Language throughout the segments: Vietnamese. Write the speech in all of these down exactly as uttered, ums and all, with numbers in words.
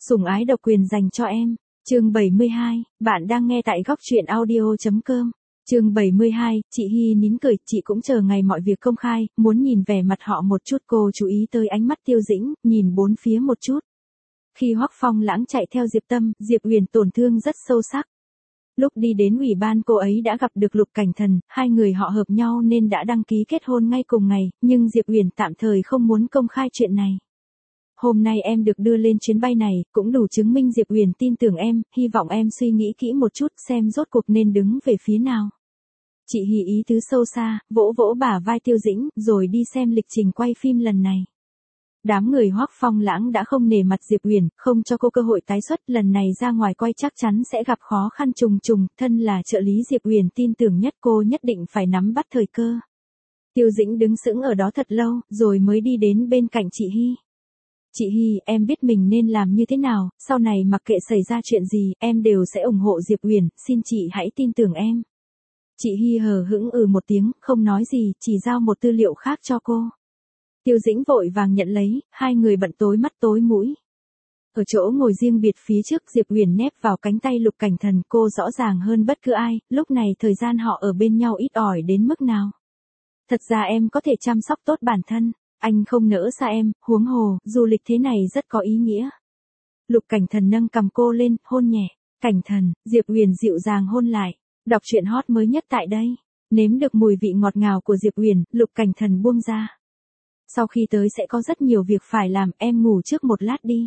Sủng ái độc quyền dành cho em. Chương bảy mươi hai, bạn đang nghe tại góc truyện audio chấm com. Chương bảy mươi hai, chị Hy nín cười, chị cũng chờ ngày mọi việc công khai, muốn nhìn vẻ mặt họ một chút. Cô chú ý tới ánh mắt Tiêu Dĩnh, nhìn bốn phía một chút. Khi Hoắc Phong Lãng chạy theo Diệp Tâm, Diệp Uyển tổn thương rất sâu sắc. Lúc đi đến ủy ban cô ấy đã gặp được Lục Cảnh Thần, hai người họ hợp nhau nên đã đăng ký kết hôn ngay cùng ngày, nhưng Diệp Uyển tạm thời không muốn công khai chuyện này. Hôm nay em được đưa lên chuyến bay này, cũng đủ chứng minh Diệp Uyển tin tưởng em, hy vọng em suy nghĩ kỹ một chút xem rốt cuộc nên đứng về phía nào. Chị Hy ý tứ sâu xa, vỗ vỗ bả vai Tiêu Dĩnh, rồi đi xem lịch trình quay phim lần này. Đám người Hoắc Phong Lãng đã không nể mặt Diệp Uyển, không cho cô cơ hội tái xuất, lần này ra ngoài quay chắc chắn sẽ gặp khó khăn trùng trùng, thân là trợ lý Diệp Uyển tin tưởng nhất cô nhất định phải nắm bắt thời cơ. Tiêu Dĩnh đứng sững ở đó thật lâu, rồi mới đi đến bên cạnh chị Hy. Chị Hy, em biết mình nên làm như thế nào, sau này mặc kệ xảy ra chuyện gì, em đều sẽ ủng hộ Diệp Uyển, xin chị hãy tin tưởng em. Chị Hy hờ hững ừ một tiếng, không nói gì, chỉ giao một tư liệu khác cho cô. Tiêu Dĩnh vội vàng nhận lấy, hai người bận tối mắt tối mũi. Ở chỗ ngồi riêng biệt phía trước, Diệp Uyển nép vào cánh tay Lục Cảnh Thần, cô rõ ràng hơn bất cứ ai, lúc này thời gian họ ở bên nhau ít ỏi đến mức nào. Thật ra em có thể chăm sóc tốt bản thân, anh không nỡ xa em, huống hồ, du lịch thế này rất có ý nghĩa. Lục Cảnh Thần nâng cầm cô lên, hôn nhẹ. Cảnh Thần, Diệp Uyển dịu dàng hôn lại. Đọc truyện hot mới nhất tại đây. Nếm được mùi vị ngọt ngào của Diệp Uyển, Lục Cảnh Thần buông ra. Sau khi tới sẽ có rất nhiều việc phải làm, em ngủ trước một lát đi.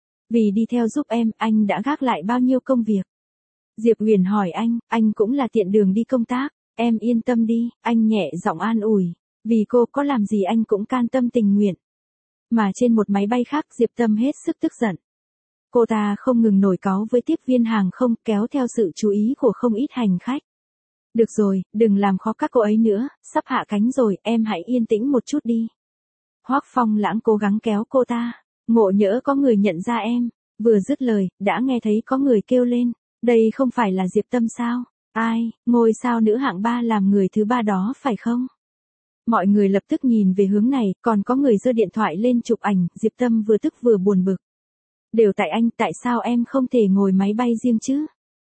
Vì đi theo giúp em, anh đã gác lại bao nhiêu công việc? Diệp Uyển hỏi anh, anh cũng là tiện đường đi công tác, em yên tâm đi, anh nhẹ giọng an ủi. Vì cô có làm gì anh cũng can tâm tình nguyện. Mà trên một máy bay khác, Diệp Tâm hết sức tức giận. Cô ta không ngừng nổi cáu với tiếp viên hàng không, kéo theo sự chú ý của không ít hành khách. Được rồi, đừng làm khó các cô ấy nữa, sắp hạ cánh rồi, em hãy yên tĩnh một chút đi. Hoắc Phong Lãng cố gắng kéo cô ta, ngộ nhỡ có người nhận ra em. Vừa dứt lời, đã nghe thấy có người kêu lên, đây không phải là Diệp Tâm sao? Ai, ngôi sao nữ hạng ba làm người thứ ba đó phải không? Mọi người lập tức nhìn về hướng này, còn có người giơ điện thoại lên chụp ảnh, Diệp Tâm vừa tức vừa buồn bực. Đều tại anh, tại sao em không thể ngồi máy bay riêng chứ?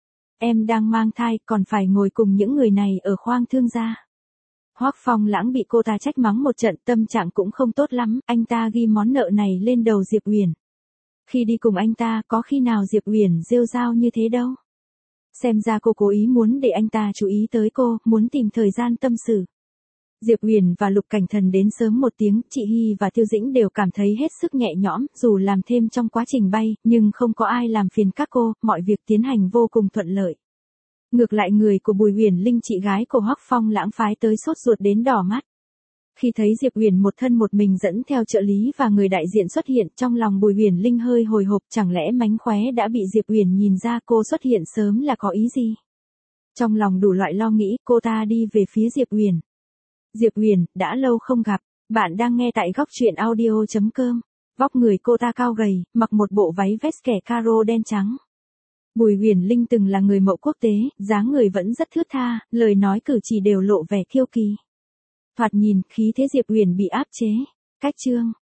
Em đang mang thai, còn phải ngồi cùng những người này ở khoang thương gia. Hoắc Phong Lãng bị cô ta trách mắng một trận, tâm trạng cũng không tốt lắm, anh ta ghi món nợ này lên đầu Diệp Uyển. Khi đi cùng anh ta, có khi nào Diệp Uyển rêu rao như thế đâu. Xem ra cô cố ý muốn để anh ta chú ý tới cô, muốn tìm thời gian tâm sự. Diệp Uyển và Lục Cảnh Thần đến sớm một tiếng, chị Hy và Tiêu Dĩnh đều cảm thấy hết sức nhẹ nhõm, dù làm thêm trong quá trình bay, nhưng không có ai làm phiền các cô, mọi việc tiến hành vô cùng thuận lợi. Ngược lại người của Bùi Uyển Linh, chị gái của Hoắc Phong Lãng phái tới sốt ruột đến đỏ mắt. Khi thấy Diệp Uyển một thân một mình dẫn theo trợ lý và người đại diện xuất hiện, trong lòng Bùi Uyển Linh hơi hồi hộp, chẳng lẽ mánh khóe đã bị Diệp Uyển nhìn ra cô xuất hiện sớm là có ý gì? Trong lòng đủ loại lo nghĩ, cô ta đi về phía Diệp Uyển. Diệp Uyển, đã lâu không gặp, bạn đang nghe tại góc truyện audio chấm com. Vóc người cô ta cao gầy, mặc một bộ váy vest kẻ caro đen trắng. Bùi Uyển Linh từng là người mẫu quốc tế, dáng người vẫn rất thướt tha, lời nói cử chỉ đều lộ vẻ kiêu kỳ. Thoạt nhìn, khí thế Diệp Uyển bị áp chế. Cách chương,